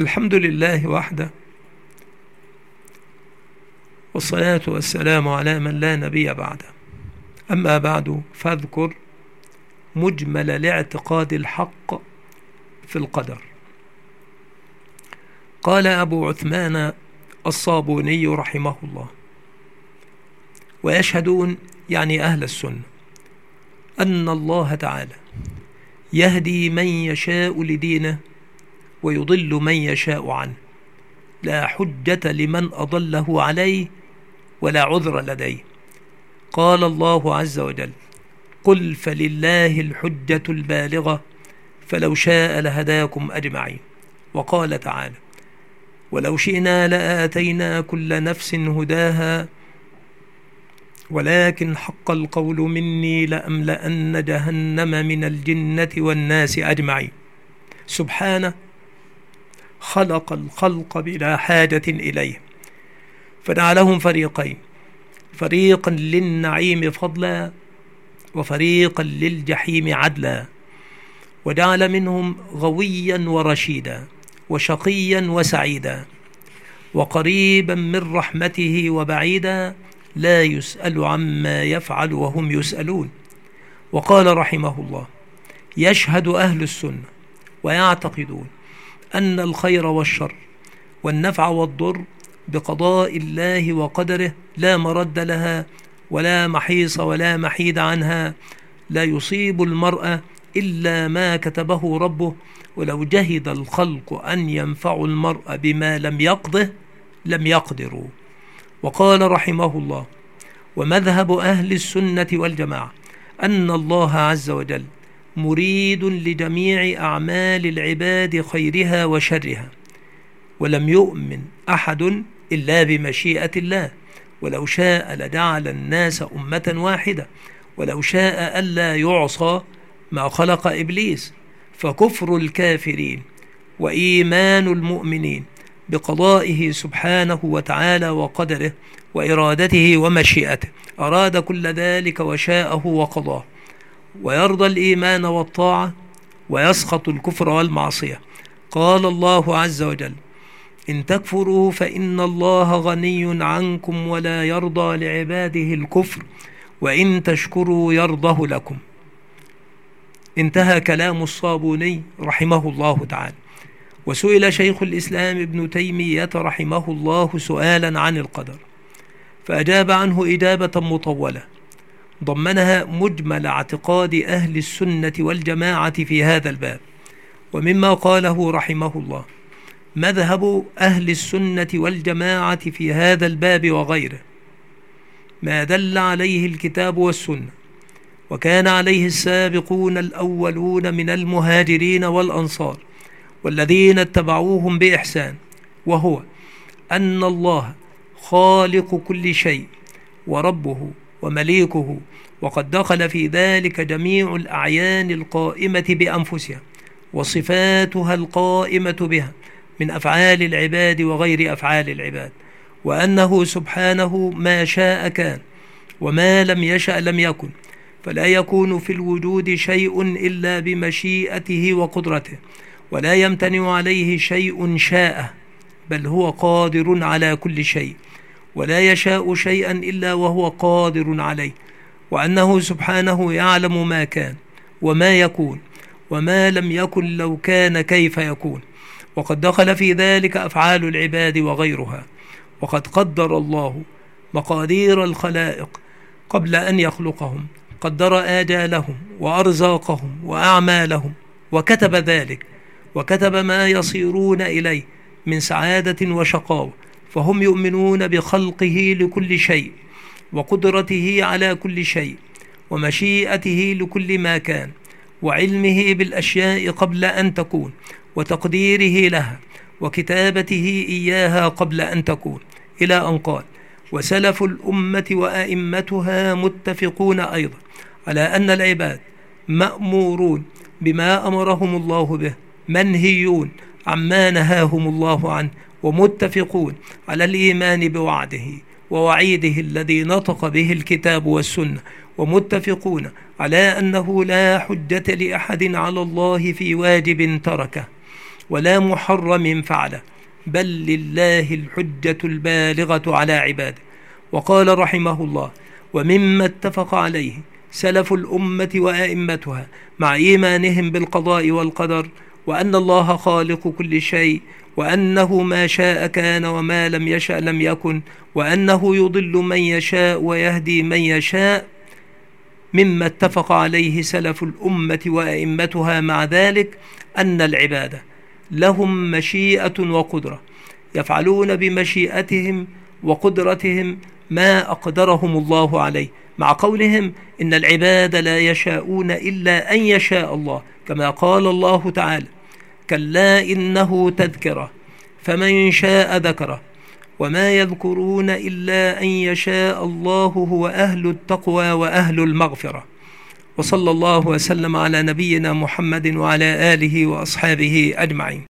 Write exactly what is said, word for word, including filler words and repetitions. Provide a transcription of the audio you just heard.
الحمد لله وحده، والصلاة والسلام على من لا نبي بعده. أما بعد، فاذكر مجمل الاعتقاد الحق في القدر. قال أبو عثمان الصابوني رحمه الله: ويشهدون، يعني أهل السنة، أن الله تعالى يهدي من يشاء لدينه ويضل من يشاء عنه، لا حجة لمن أضله عليه ولا عذر لديه. قال الله عز وجل: قل فلله الحجة البالغة فلو شاء لهداكم أجمعين. وقال تعالى: ولو شئنا لآتينا كل نفس هداها ولكن حق القول مني لأملأن جهنم من الجنة والناس أجمعين. سبحانه خلق الخلق بلا حاجة إليه، فجعلهم فريقين: فريقا للنعيم فضلا وفريقا للجحيم عدلا، وجعل منهم غويا ورشيدا وشقيا وسعيدا، وقريبا من رحمته وبعيدا، لا يسأل عما يفعل وهم يسألون. وقال رحمه الله: يشهد أهل السنة ويعتقدون أن الخير والشر والنفع والضر بقضاء الله وقدره لا مرد لها ولا محيص ولا محيد عنها، لا يصيب المرء إلا ما كتبه ربه، ولو جهد الخلق أن ينفعوا المرء بما لم يقضه لم يقدروا. وقال رحمه الله: ومذهب أهل السنة والجماعة أن الله عز وجل مريد لجميع أعمال العباد خيرها وشرها، ولم يؤمن أحد إلا بمشيئة الله، ولو شاء لجعل الناس أمة واحدة، ولو شاء ألا يعصى ما خلق إبليس. فكفر الكافرين وإيمان المؤمنين بقضائه سبحانه وتعالى وقدره وإرادته ومشيئته، أراد كل ذلك وشاءه وقضاه، ويرضى الإيمان والطاعة ويسخط الكفر والمعصية. قال الله عز وجل: إن تكفروا فإن الله غني عنكم ولا يرضى لعباده الكفر وإن تشكروا يرضه لكم. انتهى كلام الصابوني رحمه الله تعالى. وسئل شيخ الإسلام ابن تيمية رحمه الله سؤالا عن القدر، فأجاب عنه إجابة مطولة ضمنها مجمل اعتقاد أهل السنة والجماعة في هذا الباب. ومما قاله رحمه الله: مذهب أهل السنة والجماعة في هذا الباب وغيره ما دل عليه الكتاب والسنة، وكان عليه السابقون الأولون من المهاجرين والأنصار والذين اتبعوهم بإحسان، وهو أن الله خالق كل شيء وربه ومليكه، وقد دخل في ذلك جميع الأعيان القائمة بأنفسها وصفاتها القائمة بها من أفعال العباد وغير أفعال العباد، وأنه سبحانه ما شاء كان وما لم يشأ لم يكن، فلا يكون في الوجود شيء إلا بمشيئته وقدرته، ولا يمتنع عليه شيء شاءه، بل هو قادر على كل شيء، ولا يشاء شيئا إلا وهو قادر عليه، وأنه سبحانه يعلم ما كان وما يكون وما لم يكن لو كان كيف يكون، وقد دخل في ذلك أفعال العباد وغيرها. وقد قدر الله مقادير الخلائق قبل أن يخلقهم، قدر آجالهم وأرزاقهم وأعمالهم، وكتب ذلك، وكتب ما يصيرون إليه من سعادة وشقاوة، فهم يؤمنون بخلقه لكل شيء وقدرته على كل شيء ومشيئته لكل ما كان وعلمه بالأشياء قبل أن تكون وتقديره لها وكتابته إياها قبل أن تكون، إلى أن قال: وسلف الأمة وأئمتها متفقون أيضا على أن العباد مأمورون بما أمرهم الله به، منهيون عما نهاهم الله عنه، ومتفقون على الإيمان بوعده ووعيده الذي نطق به الكتاب والسنة، ومتفقون على أنه لا حجة لأحد على الله في واجب تركه، ولا محرم فعله، بل لله الحجة البالغة على عباده. وقال رحمه الله: ومما اتفق عليه سلف الأمة وأئمتها مع إيمانهم بالقضاء والقدر، وأن الله خالق كل شيء، وأنه ما شاء كان وما لم يشأ لم يكن، وأنه يضل من يشاء ويهدي من يشاء. مما اتفق عليه سلف الأمة وأئمتها مع ذلك أن العبادة لهم مشيئة وقدرة، يفعلون بمشيئتهم وقدرتهم ما أقدرهم الله عليه، مع قولهم إن العباد لا يشاءون إلا أن يشاء الله، كما قال الله تعالى: كلا إنه تذكرة فمن شاء ذكره، وما يذكرون إلا أن يشاء الله هو أهل التقوى وأهل المغفرة. وصلى الله وسلم على نبينا محمد وعلى آله وأصحابه أجمعين.